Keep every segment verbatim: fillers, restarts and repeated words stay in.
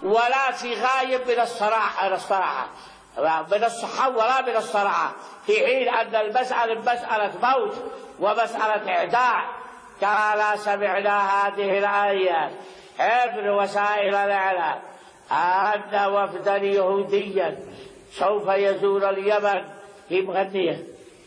ولا في غايب من الصراحة من الصحة ولا من الصراحة، في حين أن المسألة مسألة موت ومسألة إعداء. كما سمعنا هذه الآية عبر وسائل الإعلام أن وفدا يهوديا سوف يزور اليمن في مغنية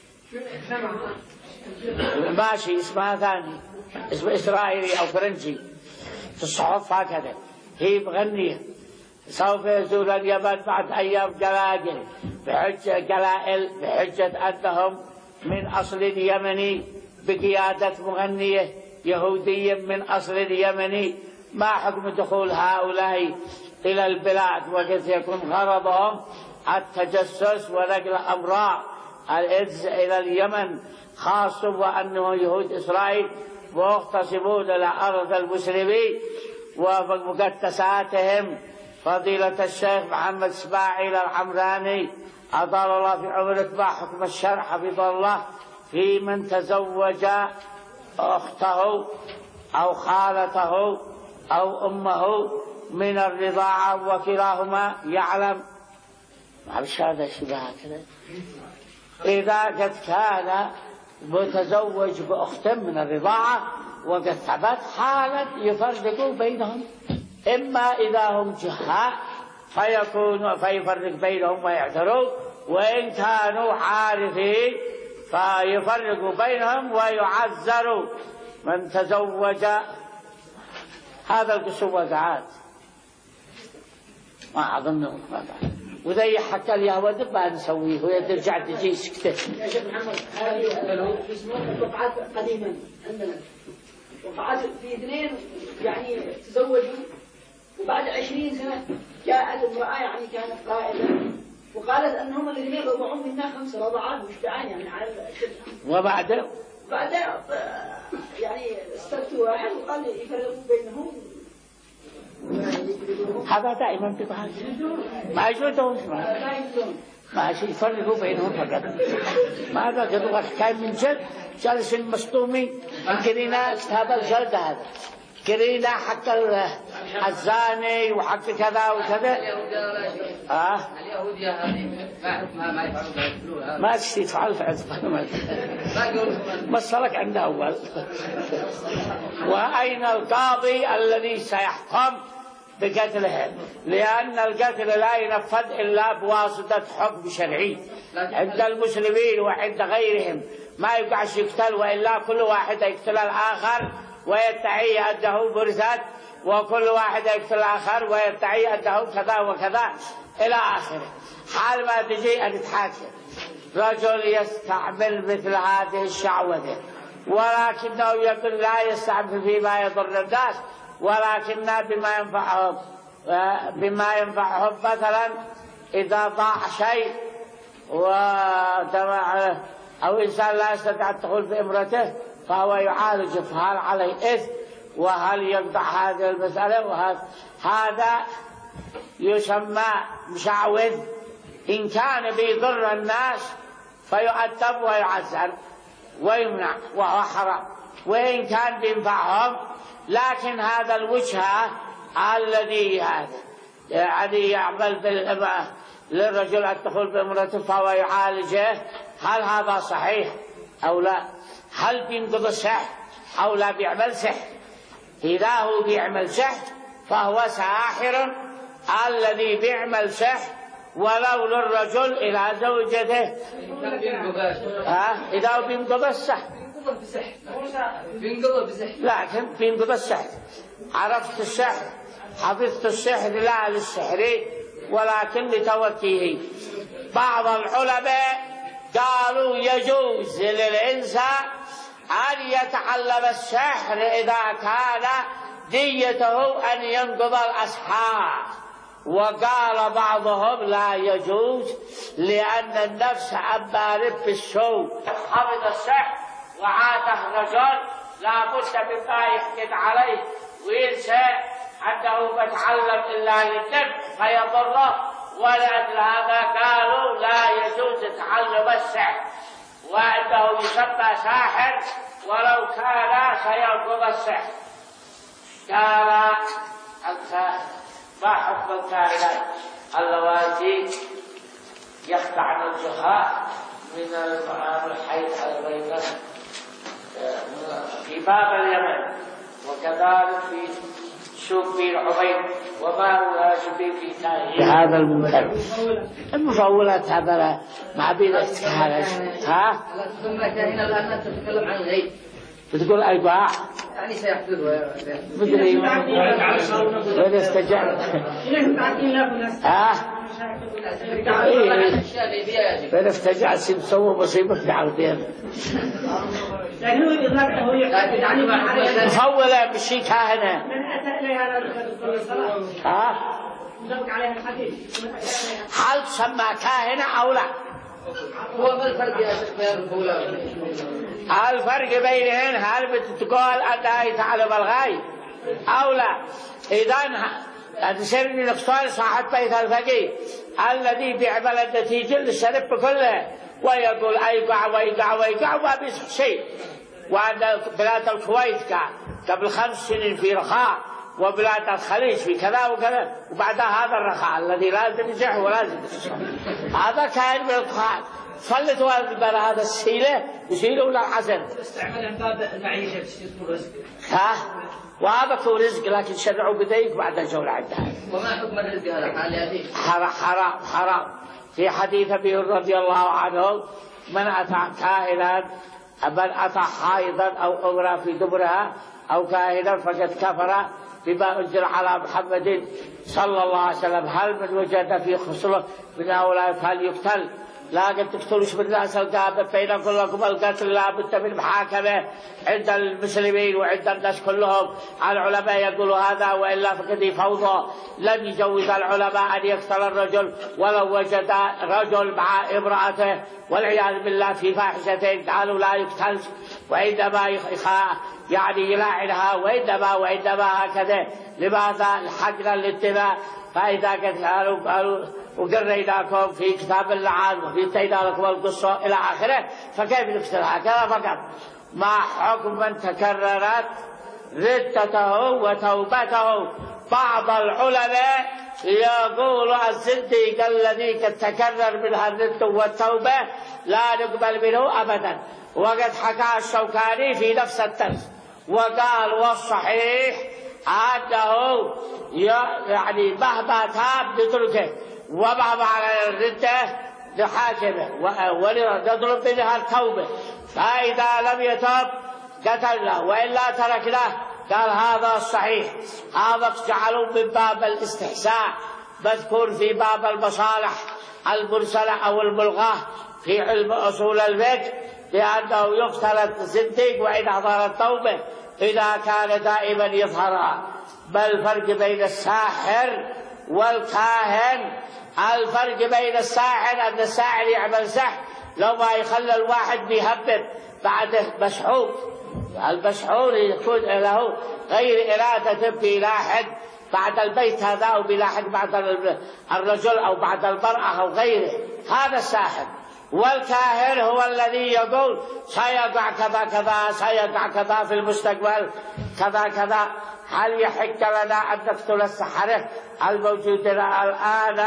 ماشي اسمها ثاني، اسم إسرائيلي أو فرنسي في الصحف هكذا، هي مغنية سوف يزور اليمن بعد أيام قلائل بحجة قلائل بحجة أنهم من أصل يمني بقيادة مغنية يهودية من أصل يمني. ما حكم دخول هؤلاء إلى البلاد وقد يكون غرضهم التجسس ونقل أمراض الإيدز إلى اليمن، خاصة وأنه يهود إسرائيل مغتصبون إلى أرض المسلمين ومقدساتهم. فضيلة الشيخ محمد إسماعيل العمراني أطال الله في عمره، ما حكم الشرع حفظه الله في من تزوج أخته أو خالته أو أمه من الرضاعة وكلاهما يعلم؟ معلش هذا شبه كذا. إذا قد كان متزوج بأخت من الرضاعة وقد ثبت حالة يفرقوا بينهم، إما إذا هم جهاء فيكون فيفرق بينهم ويعذروا، وإن كانوا عارفين فيفرق بينهم ويعذروا. من تزوج هذا القسم وزعات ما أظنه ما بعد، وذي حتى اليهود ما نسويه ويرجع تجي سكته. يا شيخ محمد هذه اسمه وقعات قديما عندنا، وقعات في اثنين يعني تزوجوا وبعد عشرين سنة جاءت امرأة يعني كانت قائلة وقالت أنهم الاثنين رضعوا منا خمس رضعات مشبعان يعني على الشبع. وبعد بعد يعني استفتوا واحد وقال يفرقوا بينهم. هذا دائما بقى ما يجوزون ما شيء يفرقوا بينهم فقط. ما هذا قدوا حكاية من جد جالس المسطومين قرينا كتاب الجلد هذا قرينا حتى الزاني وحتى كذا وكذا. آه اليهودية هذه ما حكمها ما يفعلون ما تشتي تفعل فعل بس لك عنده أول. وأين القاضي الذي سيحكم بقتلهم؟ لأن القتل لا ينفذ إلا بواسطة حكم شرعي عند المسلمين وعند غيرهم، ما يقعش يقتل وإلا كل واحد يقتل الآخر ويدعي أنه مرتد، وكل واحد يقتل الآخر ويدعي أنه كذا وكذا إلى آخره. حال ما تجي أن تحاكم رجل يستعمل مثل هذه الشعوذة، ولكنه يقول لا يستعمل فيما يضر الناس ولكن بما ينفعهم، بما ينفعهم مثلا إذا ضاع شيء أو إنسان لا يستطيع الدخول في امرته فهو يعالج، فهل عليه إثم وهل يقطع هذه المسألة؟ وهذا يسمى مشعوذ. إن كان بيضر الناس فيؤدب ويعزل ويمنع وهو حرام، وإن كان بينفعهم. لكن هذا الوجهة الذي هذا يعني يعمل بالإمام للرجل الدخول بامرأته فهو يعالجه، هل هذا صحيح أو لا؟ هل بينقض السحر أو لا بيعمل سحر؟ إذا هو بيعمل سحر فهو ساحر الذي بيعمل سحر ولو للرجل إلى زوجته. ها إذا هو بينقض السحر بينقض بسحر، لكن بينقض السحر. عرفت السحر حفظت السحر لا للسحر ولكن لتوكيه. بعض العلماء قالوا يجوز للإنسان أن يتعلم السحر إذا كان نيته أن ينقض الأسحار، وقال بعضهم لا يجوز لأن النفس أمارة بالسوء. حفظ السحر وعاده رجل لا بد مما يحكم عليه وينسى أنه بتعلم إلا للنفع فيضره، ولأجل هذا قالوا لا يجوز تعلم السحر، وأنه يسمى ساحر ولو كان سينقض السحر. قال ما حكم الكائنات اللواتي يخضعن الجهاء من المعامل حيث البيضة في باب اليمن وكذلك في سوق بن عبيد وما واجب في تأهيل هذا المنكر. المفولات هذا مع بيدة كهانة. ها؟ لا تسمى كاهنة الآن تتكلم عن الغيب. بتقول أيباع؟ يعني سيحدث. مدري وين استجعل؟ ها؟ وين استجعل سيسوي مصيبة في عرضين. لكن هو إضافة هو يعني مفولة بشي كاهنة. من أتى إليها الصلاة. ها؟ نطبق عليها الحديث. هل تسمى كاهنة أو لا؟ هو ما الفرق يا شيخ بين الأولى؟ الفرق بينهن هل بتقول أنها تعلم الغايب أو لا؟ إذا تصير من الأقصال صاحب بيت الفقيه الذي بيعمل النتيجة للشرب كله ويقول أيقع ويقع ويقع وما بيصح شيء. وعند بلاد الكويت كان قبل خمس سنين في رخاء وبلاد الخليج في كذا وكذا وبعد هذا الرخاء الذي لازم يصح ولازم يصح. هذا كان من القرآن. فلتوا هذا السيلة يسيلوا ولا الحسن استعملها باب المعيشة بسيطة رزق. ها وهذا هو رزق لكن شرعوا بديك بعد الجولة عندها. وما حكم الرزق هذا حال يأتي؟ حرام حرام حرام. في حديث أبي رضي الله عنه من أتى كاهنا من أتى حائضا أو أمرا في دبرها أو كاهنا فقد كفر بما أنزل على محمد صلى الله عليه وسلم. هل من وجد في خصوصه من هؤلاء فليقتل. لا قد تقتلوش بالناس القابة بين كلكم القتل لا بد من محاكمة عند المسلمين وعند الناس كلهم. العلماء يقولوا هذا وإلا فقد فوضى. لم يجوز العلماء أن يقتل الرجل ولو وجد رجل مع امرأته والعياذ بالله في فاحشتين قالوا لا يقتل وإنما يخاء يعني يلاعنها وإنما وإنما هكذا. لماذا الحقنا للدماء؟ فإذا قالوا قالوا وقريناكم في كتاب اللعان وفي تينا لكم القصة إلى آخره فكيف نقتل هكذا فقط. ما حكم من تكررت ردته وتوبته؟ بعض العلماء يقول الزنديق الذي قد تكرر منها الرد والتوبة لا نقبل منه أبدا. وقد حكى الشوكاني في نفس الدرس وقال والصحيح أنه يعني مهما تاب نتركه ومهما على الردة نحاكمه ونضرب منها التوبة. فإذا لم يتوب قتلنا وإلا تركناه. قال هذا الصحيح. هذا جعلوا من باب الاستحساء مذكور في باب المصالح المرسلة أو الملغاة في علم أصول الفقه لأنه يقتل الزنديق وإن حضر التوبة إذا كان دائما يظهرها. ما الفرق بين الساحر والكاهن؟ الفرق بين الساحر أن الساحر يعمل سحر لو ما يخلى الواحد بيهبب بعده مسحور. المسحور يكون له غير إرادة بيلاحق بعد البيت هذا أو بيلاحق بعد الرجل أو بعد المرأة أو غيره. هذا الساحر. والكاهن هو الذي يقول سيقع كذا كذا سيقع كذا في المستقبل كذا كذا. هل يحق لنا أن نقتل السحرة الموجودين الآن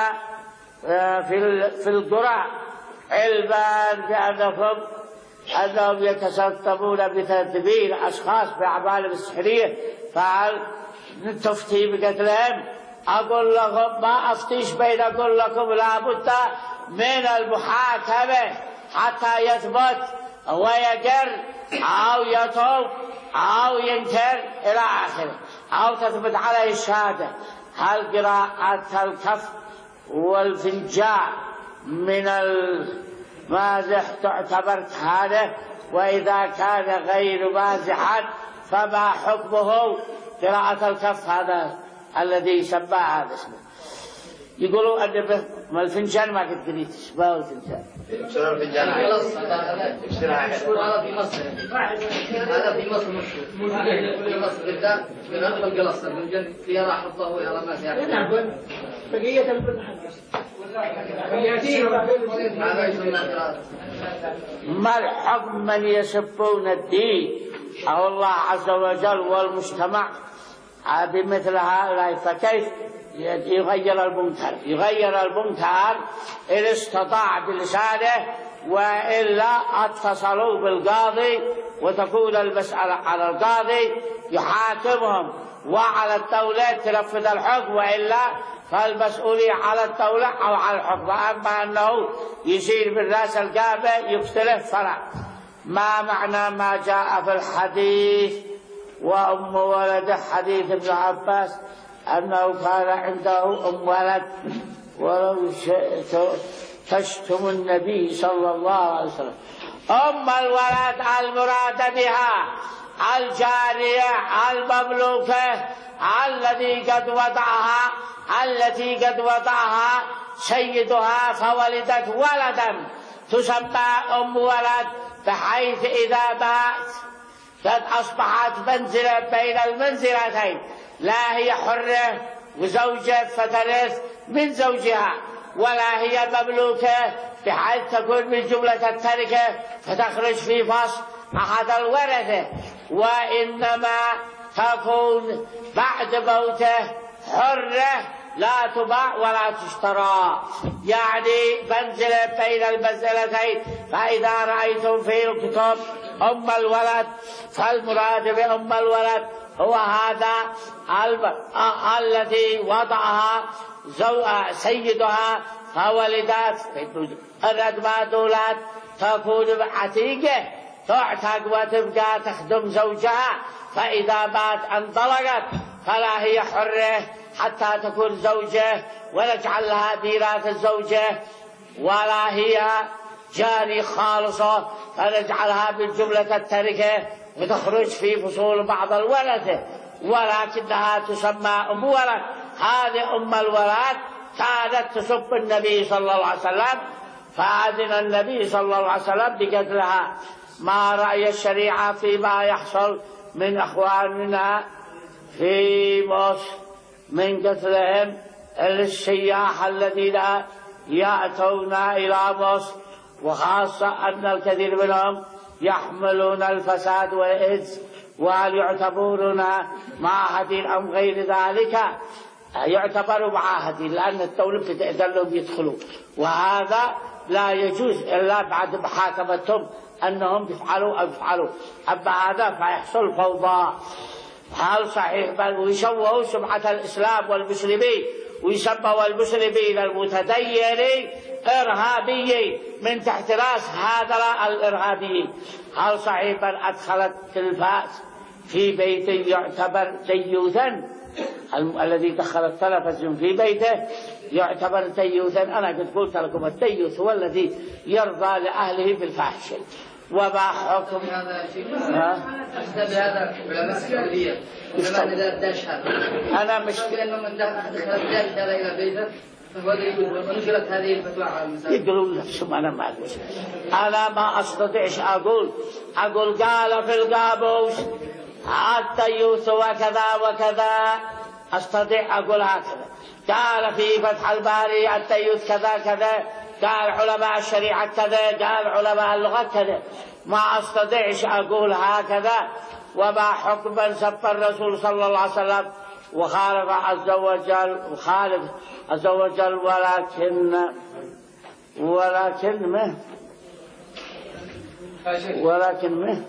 في في القرى علما بأنهم أنهم يتستمون بتدبير أشخاص بأعمالهم السحرية فهل تفتي بقتلهم؟ أقول لكم ما أفتيش بين أقول لكم لا بد من المحاكمة حتى يثبت ويقر أو يتوب أو ينكر إلى آخره أو تثبت عليه الشهادة. هل قراءة الكف والفنجان من المازح تعتبر كهانة؟ وإذا كان غير مازحا فما حكمه؟ قراءة الكف هذا الذي يسمى هذا اسمه. يقولوا أن ما الفنجان ما قد قريت ما هو الفنجان. شنو الفنجان؟ هذا في مصر. هذا في مصر مشهور. في مصر بالذات في نقل القلص الفنجان يرى حظه ويرى ما فيه. بقية الفنجان. ما الحكم من يسبون الدين أو الله عز وجل والمجتمع بمثل هؤلاء؟ فكيف يغير المنكر يغير المنكر إن استطاع بلسانه، وإلا اتصلوا بالقاضي وتكون المسألة على القاضي يحاكمهم، وعلى الدولة تنفذ الحكم، وإلا فالمسؤولية على الدولة أو على الحكم. أما أنه يشير بالرأس القابة يختلف فلا. ما معنى ما جاء في الحديث وأم ولده؟ حديث ابن عباس أنه كان عنده أم ولد ولو شئت تشتم النبي صلى الله عليه وسلم. أم الولد المراد بها الجارية المملوكة التي قد وضعها التي قد وضعها سيدها فولدت ولدا، تسمى أم ولد، بحيث إذا مات قد أصبحت منزلة بين المنزلتين، لا هي حرة وزوجة فترث من زوجها، ولا هي مملوكة بحيث تكون من جملة التركة فتخرج في فصل أحد الورثة، وإنما تكون بعد موته حرة لا تباع ولا تشترى، يعني منزلة بين المنزلتين. فإذا رأيتم في الكتب أم الولد فالمراد بأم الولد هو هذا الذي وضعها سيدها فولدت. الردمة دولات تكون عتيقة تعتق وتبقى تخدم زوجها، فإذا مات انطلقت فلا هي حرة حتى تكون زوجة، ونجعل لها ميراث الزوجة، ولا هي جاري خالصة فنجعلها من جملة التركة وتخرج في فصول بعض الورثة، ولكنها تسمى أم ولد. هذه أم الولد كانت تسب النبي صلى الله عليه وسلم، فأذن النبي صلى الله عليه وسلم بقتلها. ما رأي الشريعة فيما يحصل من أخواننا في مصر من قتلهم السياح الذين يأتون إلى مصر، وخاصة أن الكثير منهم يحملون الفساد والإذن، وهل يعتبرون معاهدين أم غير ذلك؟ يعتبروا معاهدين لأن الدولة بتأذن لهم يدخلوا، وهذا لا يجوز إلا بعد محاكمتهم أنهم يفعلوا أو يفعلوا. أما هذا فيحصل فوضى. هل صحيح بل ويشوهوا سمعة الإسلام والمسلمين، ويسموا المسلمين المتدينين إرهابيين من تحت رأس هذا الإرهابيين. هل صحيح بل أدخلت تلفاز في بيت يعتبر تيوثا؟ الذي دخل التلفزيون في بيته يعتبر تيوثا. أنا قد قلت لكم التيوث هو الذي يرضى لأهله بالفاحشة. وما حكم هذا شيء؟ أشتبه بهذا علماء السعودية علماء الداش هذا. أنا مش لأنه من دخل الداش هذا إلى بيته فهو ونشرت هذه الفتوى على المساجد. يقولون نفسهم. أنا ما أقول، أنا ما أستطيعش أقول أقول قال في القابوس التيوث وكذا وكذا، أستطيع أقول هكذا. قال في فتح الباري التيوث كذا كذا، قال علماء الشريعة كذا، قال علماء اللغة كذا. ما أستطيعش أقول هكذا. وما حكم من سب الرسول صلى الله عليه وسلم وخالف عز وجل وخالف عز وجل ولكن ولكن ما ولكن ما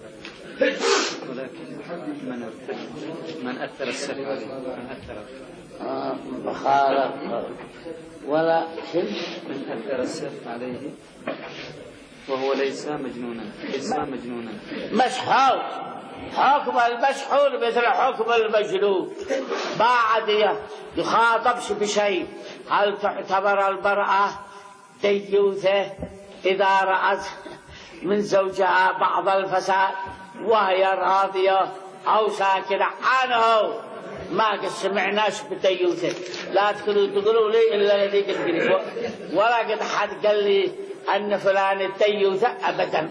ولكن من من أثر السب من أثر خالف ولكن من أثر السب عليه وهو ليس مجنونا ليس مجنونا مسحور. حكم المسحور مثل حكم المجنون، ما عاد يخاطبش بشيء. هل تعتبر المرأة ديوثة إذا رأت من زوجها بعض الفساد وهي راضية أو ساكنة عنه؟ ما قد سمعناش بديوثة. لا تقولوا تقولوا لي إلا الذي قد قلت، ولا قد حد قال لي أن فلان الديوثة أبدا.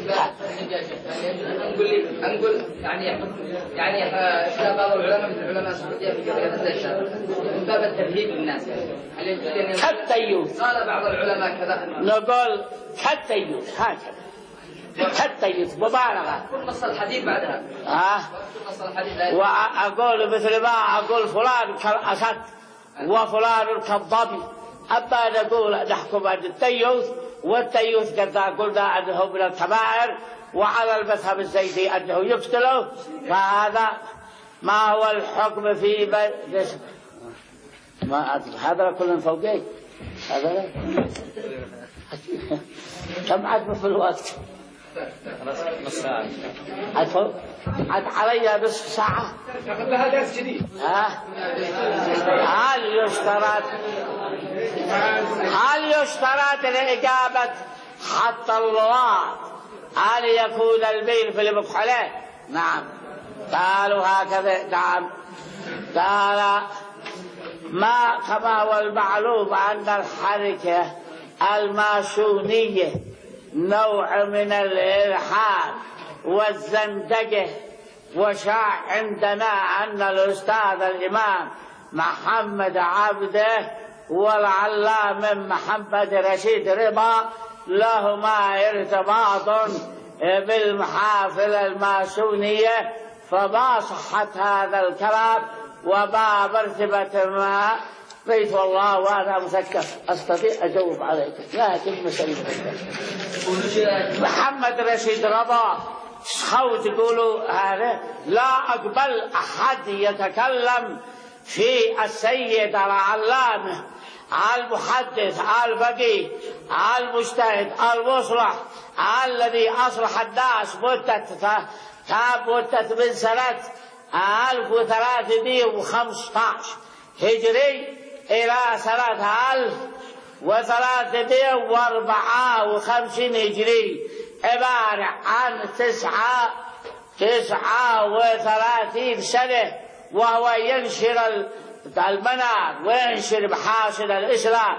نقول لي نقول يعني يعني إذا بعض العلماء مثل العلماء السعودية في قضية الدجال من باب الترهيب للناس يعني كالتيوث. قال بعض العلماء كذا، نقول كالتيوث هكذا كالتيوث مبالغة. كل نص الحديث بعدها ها كل نص الحديث. وأقول مثل ما أقول فلان كالأسد وفلان كالظبي. أما نقول نحكم عن التيوث، والتيوث قد قلنا أنه من الكبائر، وعلى المذهب الزيدي أنه يقتله، فهذا ما هو الحكم في بل... ما أدري هذا كله فوقي هذا كم عاد في الوقت؟ نص ساعة. عاد عاد علي نصف ساعة. لها درس جديد. ها؟ هل يشترط هل يشترط لإجابة حتى اللواط أن يكون الميل في المكحلة؟ نعم. قالوا هكذا. نعم. قال ما كما هو المعلوم أن الحركة الماسونية نوع من الإلحاد والزندقة، وشاع عندنا أن الأستاذ الإمام محمد عبده والعلامة محمد رشيد رضا لهما ارتباط بالمحافل الماسونية، فما صحة هذا الكلام وما مرتبة ما بيت والله. وأنا مثقف أستطيع أجاوب عليك، لكن مسألة محمد رشيد رضا خو تقولوا هذا لا أقبل أحد يتكلم في السيد العلامة المحدث الفقيه المجتهد المصلح الذي أصلح الناس مدة كان مدة من سنة ألف وثلاثمائة وخمسة عشر هجري إلى سنة ألف وثلاثمائة وأربعة وخمسين هجري، عبارة عن تسعة تسعة وثلاثين سنة، وهو ينشر المنار وينشر محاسن الإسلام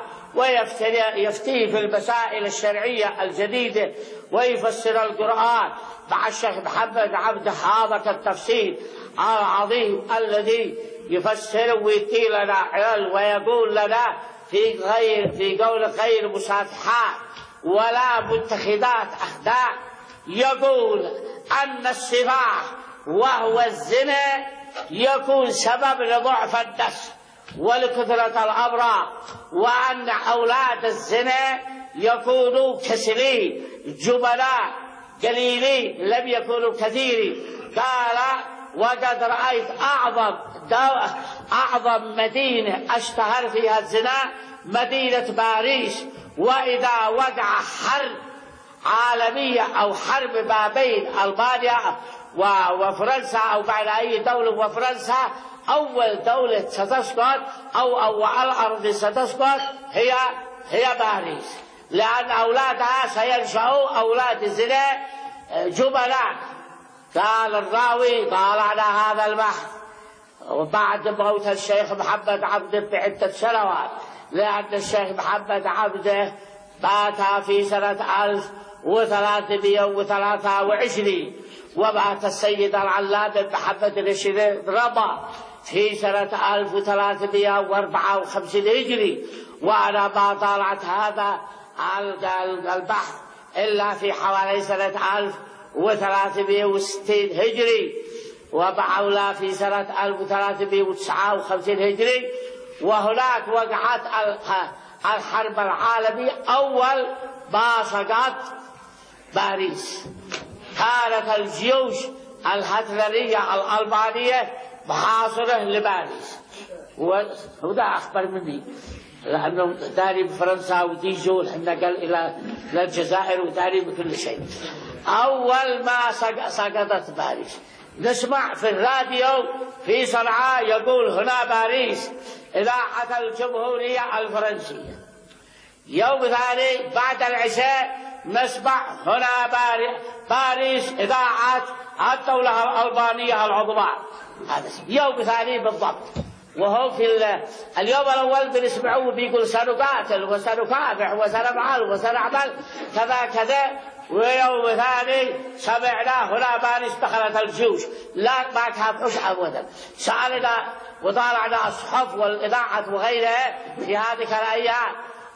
ويفتي في المسائل الشرعية الجديدة ويفسر القرآن مع الشيخ محمد عبد حافظ التفسير العظيم الذي يفسر ويتي لنا علل ويقول لنا في غير في قول غير مسافحات ولا متخذات أخداع. يقول أن السفاح وهو الزنا يكون سبب لضعف النفس ولكثرة الأمراض، وأن أولاد الزنا يكونوا كسلين جبلاء قليلين لم يكونوا كثيرين. قال وقد رأيت أعظم أعظم مدينة اشتهر فيها الزنا مدينة باريس، وإذا وقع حرب عالمية أو حرب ما بين ألمانيا وفرنسا أو بعد أي دولة وفرنسا، أول دولة ستسقط أو أو على الأرض ستسقط هي هي باريس، لأن أولادها سينشأوا أولاد الزنا جبلاء. قال الراوي قال على هذا البحث وبعد موت الشيخ محمد عبده بعدة سنوات، لأن الشيخ محمد عبده مات في سنة ألف وثلاثمائة وثلاثة وعشرين، ومات السيد العلامة محمد رشيد رضا في سنة ألف وثلاثمائة وأربعة وخمسين هجري. وأنا ما طالعت هذا البحث إلا في حوالي سنة ألف وثلاثمائة وستين هجري، وبعولا في سنة ألف وثلاثمائة وتسعة وخمسين هجري. وهناك وقعت الحرب العالمية أول ما سقط باريس، كانت الجيوش الهتلرية الألمانية محاصرة لباريس، وهذا أخبر مني لأنه داري بفرنسا وديجو نقل إلى الجزائر وداري بكل شيء. أول ما سقطت باريس نسمع في الراديو في صنعاء يقول هنا باريس إذاعة الجمهورية الفرنسية. يوم ثاني بعد العشاء نسمع هنا باريس إذاعة الدولة الألبانية العظمى. هذا يوم ثاني بالضبط. وهو في اليوم الأول بنسمعوه بيقول سنقاتل وسنكافح وسنفعل وسنعمل كذا كذا، ويوم ثاني سمعنا هنا باريس دخلت الجيوش. لا ما كافحوش أبدا. سألنا وطالعنا الصحف والإذاعة وغيرها في هذه الأيام،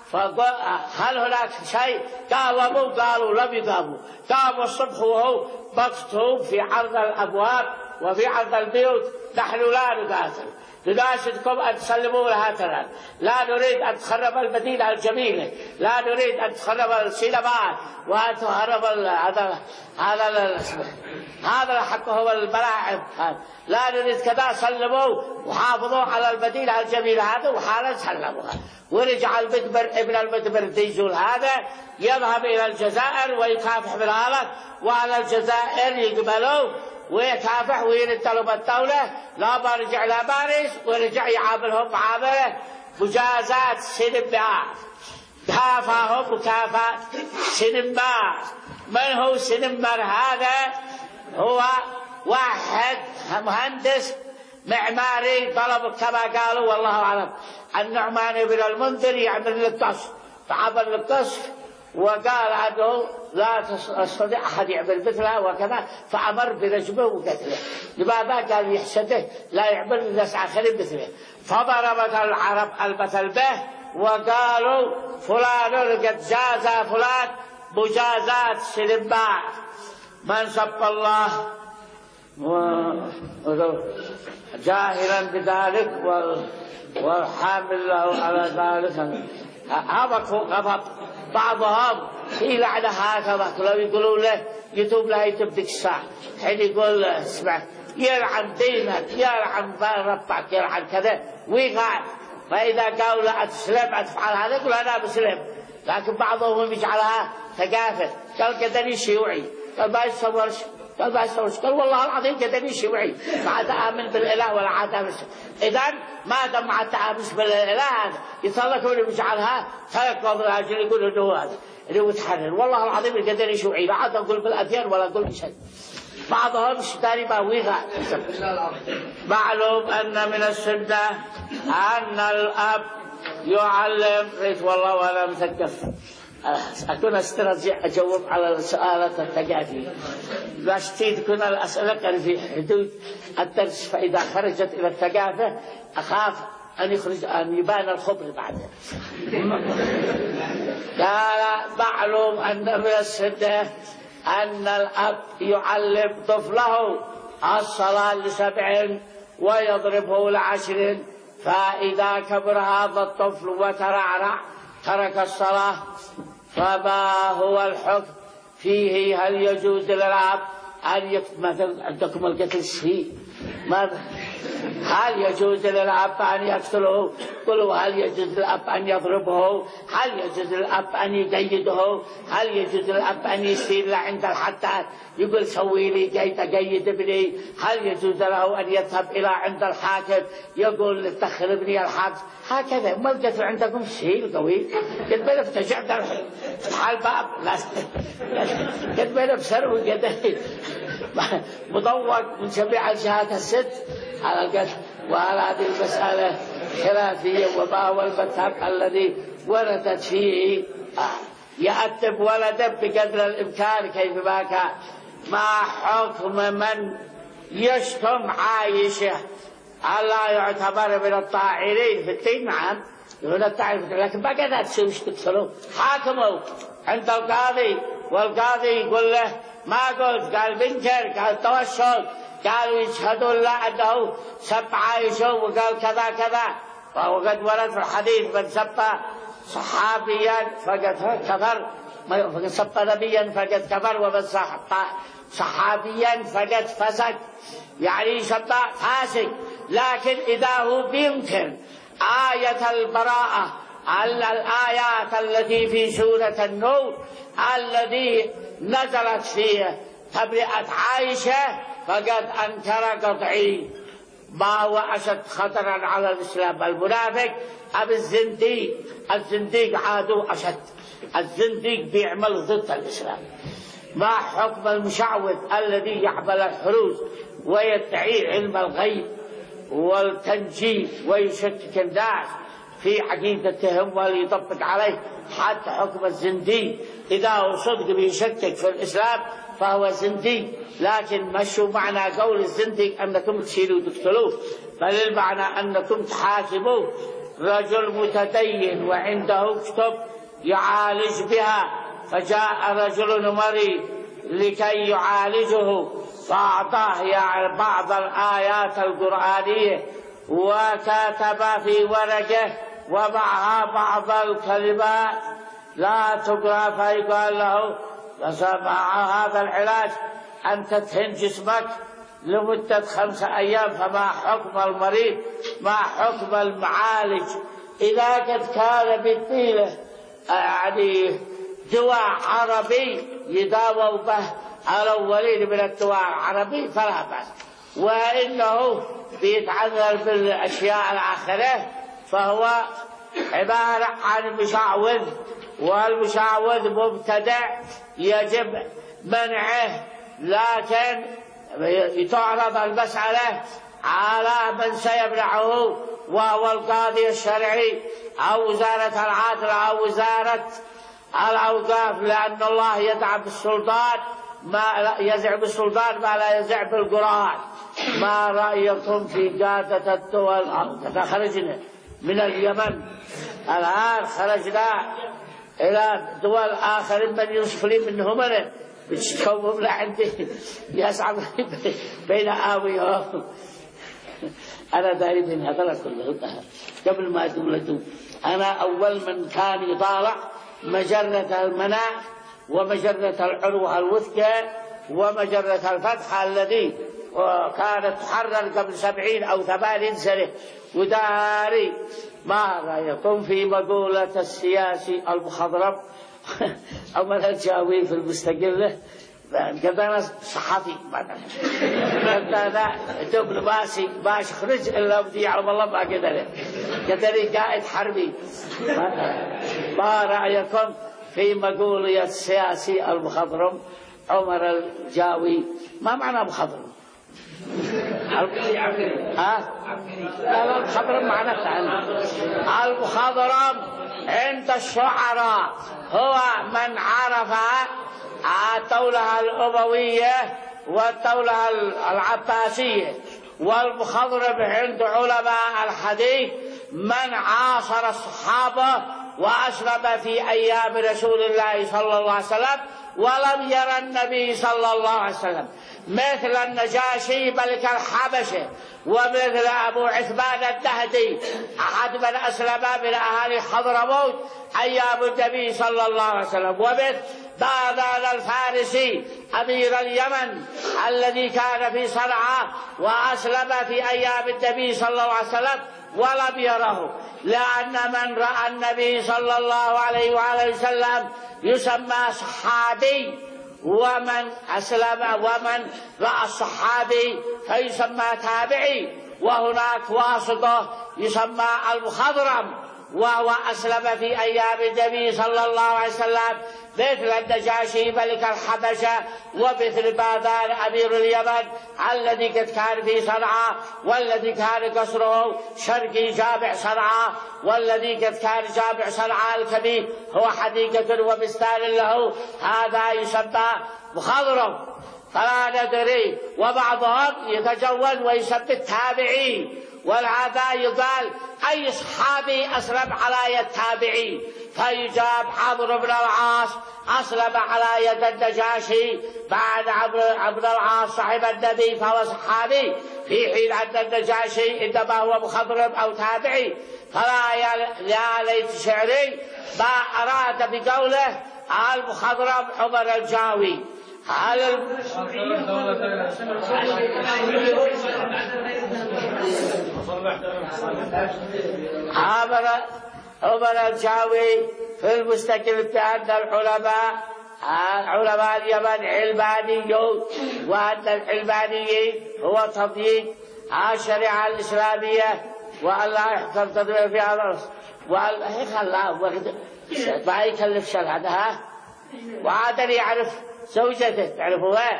هل هناك شيء؟ قالوا قالوا لم يقاموا. قاموا الصبح وهو مكتوب في عرض الأبواب وفي عرض البيوت نحن لا نقاتل. نناشدكم أن تسلموا لها ثلاث. لا نريد أن تخرب المدينة الجميلة، لا نريد أن تخرب السينمات وأن تخرب هذا هذا هذا حقه الملاعب، لا نريد كذا. سلموا وحافظوا على المدينة الجميلة هذا وحالا سلموها. ورجع المدبر ابن المدبر ديزول هذا يذهب إلى الجزائر ويكافح بالغلط، وعلى الجزائر يقبلوا ويكافح ويرد لهم الدولة. لا ما رجع إلى باريس ورجع يعاملهم معاملة مجازات سينما، كافاهم مكافأة سينما. من هو سينما هذا؟ هو واحد مهندس معماري طلب كما قالوا والله أعلم النعمان بن المنذر يعمل القصر، فعمل القصر وقال عنه لا يستطيع أحد يعمل مثله وكذا، فأمر برجمه وقتله. لماذا؟ قال يحسده لا يعمل ناس آخرين مثله. فضربت العرب المثل به وقالوا فلان قد جاز فلان مجازات سينما. من سب الله جاهلا بذلك والحامل له على ذلك هبطوا غضب. بعضهم في لعنة هكذا لو يقولوا له يتوب له يتوب ديك الساعة، حين يقول اسمع يلعن دينك يلعن ربك يلعن كذا ويقع. فإذا قالوا لا أتسلم أتفعل هذا يقول أنا بسلم. لكن بعضهم يجعلها ثقافة، قال قدني شيوعي، قال ما يتصورش، قال ما يتصورش، قال والله العظيم قدني شيوعي ما عاد آمن بالإله ولا عاد آمن. إذن ما دام ما عاد آمن بالإله يطلقوا اللي يجعلها ثلاث وضع الأجل يقولوا إنه هذا اللي هو يتحرر. والله العظيم قدني شيوعي، لا عاد أقول بالأديان ولا أقول بشيء. بعضهم اشتري باويغا. معلوم أن من السنة أن الأب يعلم ريت والله وأنا مثقف أكون استرجع أجاوب على السؤالات الثقافية. باشتي تكون الأسئلة كان في حدود الدرس، فإذا خرجت إلى الثقافة أخاف أن يخرج أن يبان الخبر بعدها. قال معلوم أن من السنة أن الأب يعلم طفله الصلاة لسبع ويضربه لعشر، فإذا كبر هذا الطفل وترعرع ترك الصلاة فما هو الحكم فيه؟ هل يجوز للأب أن يقتل؟ مثلا عندكم القتل الشهيد، ماذا؟ هل يجوز للأب أن يقتله؟ قلوا هل يجوز للأب أن يضربه؟ هل يجوز للأب أن يقيده؟ هل يجوز للأب أن يسير عند الحداد يقول سوي لي قيد قيد ابني؟ هل يجوز له أن يذهب إلى عند الحاكم يقول اتخذ ابني الحبس؟ هكذا. ما القتل عندكم الشهيد قوي قد بنا فتجع حال باب قد بنا بسر وقد مضوق من جميع الجهات الست على القتل. وعلى هذه المسألة خلافية، وما هو المذهب الذي وردت فيه يأدب ولده بقدر الإمكان كيفما كان. ما حكم من يشتم عائشة؟ ألا يعتبر من الطاعنين في الدين؟ نعم من الطاعنين، لكن ما قدرت تسوي تقتلوا. حاكموا عند القاضي والقاضي يقول له ما قلت، قال بنكر، قال توشل، قالوا يشهدوا الله أنه سب عائشة وقال كذا كذا. وقد ورد في الحديث من سب صحابيا فقد كفر، فقد سب نبيا فقد كفر، ومن سب صحابيا فقد فسق، يعني سب فاسق. لكن إذا هو بينكر آية البراءة، الآيات التي في سورة النور الذي نزلت فيه تبرئة عائشة، فقد أنكر قطعي. ما هو أشد خطرا على الإسلام، المنافق أم الزنديق؟ الزنديق عادوا أشد، الزنديق بيعمل ضد الإسلام. ما حكم المشعوذ الذي يعمل الحروز ويدعي علم الغيب والتنجيم ويشكك الناس في عقيدتهم وليطبق عليه حتى حكم الزنديق؟ إذا هو صدق بيشكك في الإسلام فهو زنديق. لكن مشوا معنى قول الزنديق أنكم تشيلوا وتقتلوه، بل المعنى أنكم تحاسبوه. رجل متدين وعنده كتب يعالج بها، فجاء رجل مريض لكي يعالجه فأعطاه يعني بعض الآيات القرآنية وكتب في ورقه ومعها بعض الكلمات لا تقرأ، فيقال له مع هذا العلاج أن تدهن جسمك لمدة خمسة أيام، فما حكم المريض ما حكم المعالج إذا قد كان بالطيلة يعني دواء عربي يداووا به الأولين من الدواء العربي فلا بأس، وإنه بيتعذر بالأشياء الآخرة فهو عبارة عن مشعوذ، والمشعوذ مبتدع يجب منعه، لكن تعرض المسألة على من سيمنعه وهو القاضي الشرعي أو وزارة العدل أو وزارة الأوقاف، لأن الله يدعم بالسلطان ما يزع بالسلطان ما لا يزع بالقرآن. ما رأيكم في قادة الدول؟ خرجنا من اليمن الآن خرجنا إلى دول آخر من يصفلي منهم أنا بتشكوهم لعندي يسعى بين آويهم. أنا داري من هذا كله قبل ما تولدوا، أنا أول من كان يطالع مجرة المناع ومجرة العروة الوثقى ومجرة الفتح الذي كانت تحرر قبل سبعين أو ثمانين سنة. وداري ما رأيكم في مقولة السياسي المخضرم أو مثلا جاوي في المستقلة قد أنا صحفي قد أنا دبلوماسي باش خرج إلا بدي يعلم الله ما قدر قدري قائد حربي. ما رأيكم في مقولة السياسي المخضرم عمر الجاوي؟ ما معنى مخضرم؟ ها؟ لا لا المخضرم معنى ثاني. المخضرم عند الشعراء هو من عرف الدولة الأموية والدولة العباسية، والمخضرم عند علماء الحديث من عاصر الصحابة وأسلم في أيام رسول الله صلى الله عليه وسلم ولم يرى النبي صلى الله عليه وسلم، مثل النجاشي ملك الحبشة، ومثل أبو عثمان النهدي أحد من أسلم من أهالي حضرموت أيام النبي صلى الله عليه وسلم، ومثل باذان الفارسي أمير اليمن الذي كان في صنعاء وأسلم في أيام النبي صلى الله عليه وسلم ولم يره، لأن من رأى النبي صلى الله عليه وآله وسلم يسمى صحابي، ومن أسلم ومن رأى الصحابي فيسمى تابعي، وهناك واسطة يسمى المخضرم وهو أسلم في أيام النبي صلى الله عليه وسلم، مثل النجاشي ملك الحبشة، ومثل باذان أمير اليمن الذي قد كان في صنعاء، والذي كان قصره شرقي جامع صنعاء، والذي قد كان جامع صنعاء الكبير هو حديقة وبستان له، هذا يسمى مخضرم فلا ندري. وبعضهم يتجول ويسمى التابعي، ولهذا يقال أي صحابي أسلم على يد التابعي، فيجاب عمرو بن العاص أسلم على يد النجاشي بعد عمرو بن العاص صاحب النبي فهو صحابي، في حين أن النجاشي إنما هو مخضرم أو تابعي. فلا يا ليت شعري ما أراد بقوله المخضرم عمر الجاوي. على عمر عمر الجاوي في المستقل بأن العلماء علماء اليمن علمانيون، وأن العلمانيين هو تضييق الشريعة الإسلامية، وأن لا يحكم تدبير في هذا، وأن يخلى ما يكلف شرعها، وعادل يعرف زوجته تعرفوها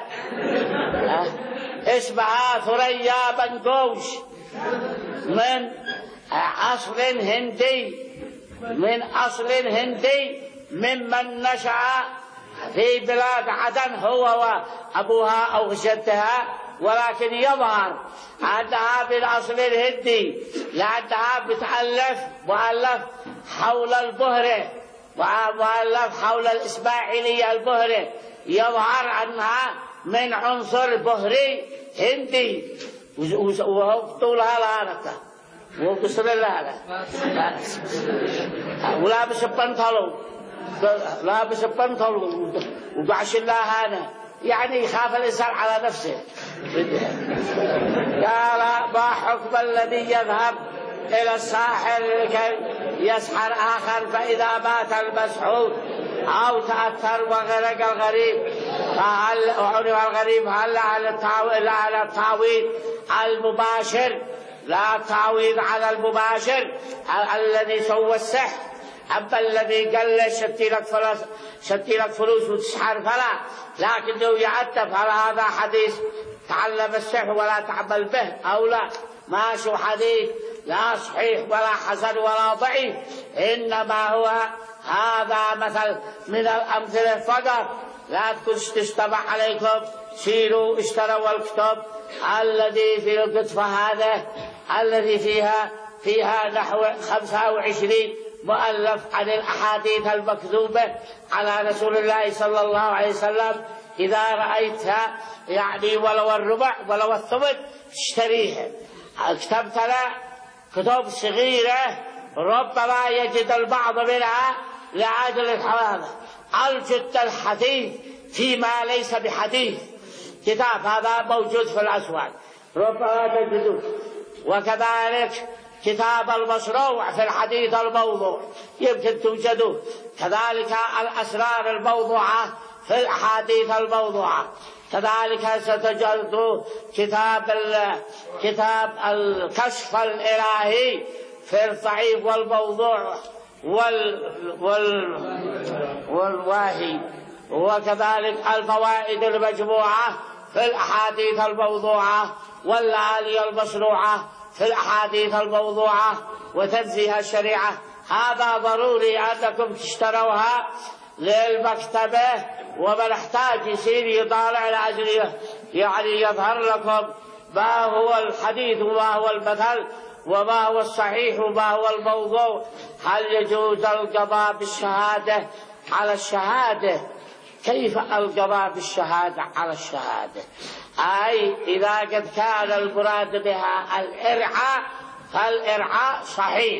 اسمها ثريا بنقوش من أصل هندي من أصل هندي ممن نشأ في بلاد عدن هو وأبوها أو جدها، ولكن يظهر أنها من أصل الهندي لأنها بتألف مؤلف حول البهرة ومؤلف حول الإسماعيلية البهرة، يظهر أنها من عنصر بهري هندي وهو طولها لانته مو بسم الله هذا ولابس بنطلون لابس بنطلون وقعش الله هذا يعني يخاف الإنسان على نفسه. قال ما حكم الذي يذهب إلى الساحر لكي يسحر آخر فإذا مات المسحور أو تأثر وغرق الغريب فهل أعرف الغريب هل على التعويض المباشر لا تعويض على المباشر الذي سوى السحر. أما الذي قال له شتي لك فلوس شتي لك فلوس وتسحر فلا لكنه يعتب هل هذا حديث تعلم السحر ولا تعمل به أو لا ماشي حديث لا صحيح ولا حسن ولا ضعيف إنما هو هذا مثل من الأمثلة فقط. لا تجتمع عليكم سيروا اشتروا الكتب الذي في الكتب هذا الذي فيها فيها نحو خمسة وعشرين مؤلف عن الأحاديث المكذوبة على رسول الله صلى الله عليه وسلم. إذا رأيتها يعني ولو الربع ولو الثمن اشتريها. كتبت له كتب صغيرة ربما يجد البعض منها لعاجل الحوامة الجد الحديث فيما ليس بحديث. كتاب هذا موجود في الأسواق ربما تجدوه. وكذلك كتاب المشروع في الحديث الموضوع يمكن توجدوه. كذلك الأسرار الموضوعة في الأحاديث الموضوعة. كذلك ستجدوا كتاب كتاب الكشف الإلهي في الضعيف والموضوع وال وال والواهي. وكذلك الفوائد المجموعة في الأحاديث الموضوعة والآلية المشروعة في الأحاديث الموضوعة وتنزيه الشريعة. هذا ضروري أنكم تشتروها للمكتبة ومن احتاج يصير يطالع لأجل يعني يظهر لكم ما هو الحديث وما هو المثل وما هو الصحيح وما هو الموضوع. هل يجوز القضاء بالشهادة على الشهادة؟ كيف القضاء بالشهادة على الشهادة؟ أي إذا قد كان المراد بها الإرعاء فالإرعاء صحيح.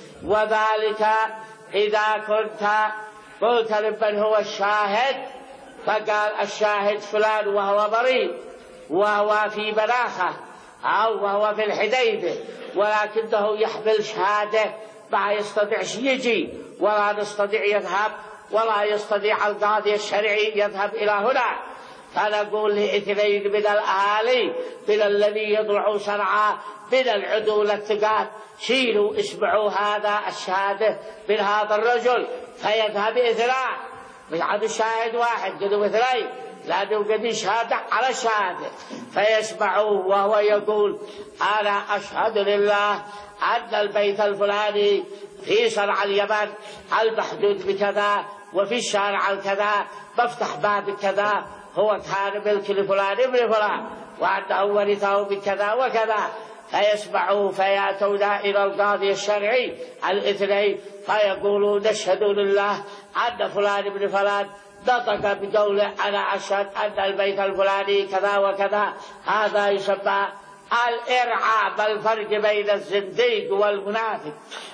وذلك إذا كنت قلت لمن هو الشاهد فقال الشاهد فلان وهو مريض وهو في مناخة أو وهو في الحديدة ولكنه يحمل شهادة ما يستطيعش يجي ولا يستطيع يذهب ولا يستطيع القاضي الشرعي يذهب إلى هنا. فنقول لاثنين من الأهالي من الذي يضلع سرعا من العدول الثقات شيلوا اسمعوا هذا الشهادة من هذا الرجل فيذهب اثنان مش عاد الشاهد واحد قدوا اثنين لأنه قد شهادة على الشهادة فيسمعوه وهو يقول أنا أشهد لله أن البيت الفلاني في شرع اليمن المحدود بكذا وفي الشارع الكذا بفتح باب كذا هو كان ملك لفلان ابن فلان وأنه ورثه بكذا وكذا. فيسمعوا فيأتون إلى القاضي الشرعي الاثنين فيقولون نشهد لله أن فلان ابن فلان نطق بقوله أنا أشهد أن البيت الفلاني كذا وكذا. هذا يسمى الإرعاء بالفرق بين الزنديق والمنافق.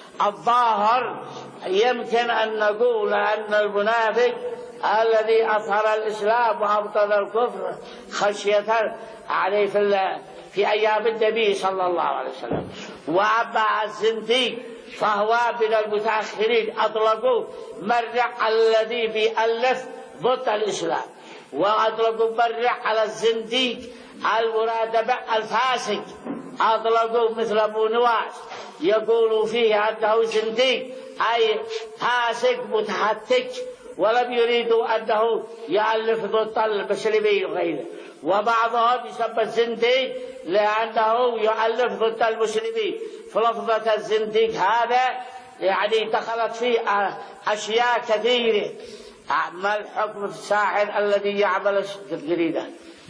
الظاهر يمكن أن نقول أن المنافق الذي أظهر الإسلام وأبطل الكفر خشية عليه في, في أيام النبي صلى الله عليه وسلم. وأما الزنديق فهو من المتأخرين أطلقوا مرع الذي بيألف ضد الإسلام وأطلقوا مرع على الزنديق المراد الفاسق. أطلقوا مثل أبو نواس يقولوا فيه أنه زنديق أي فاسق متهتك ولم يريدوا أنه يألف ضد المسلمين وغيره. وبعضهم يسمى الزنديق لأنه يؤلف ضد المسلمين. فلفظة الزنديق هذا يعني دخلت فيه أشياء كثيرة. ما الحكم في الساحر الذي يعمل الجريدة؟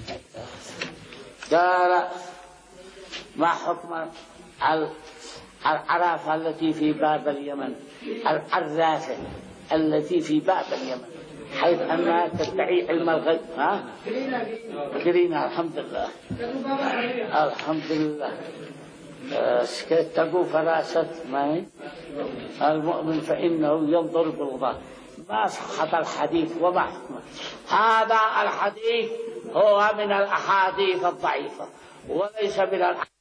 قال ما حكم العرافة التي في باب اليمن العرافة التي في باب اليمن حيث أنها تدعي علم الغيب؟ ها؟ قرينا الحمد لله الحمد لله تقول فراسة ما المؤمن فإنه ينظر بالظاهر، ما صحة الحديث وما حكمه. هذا الحديث هو من الأحاديث الضعيفة وليس من الأحاديث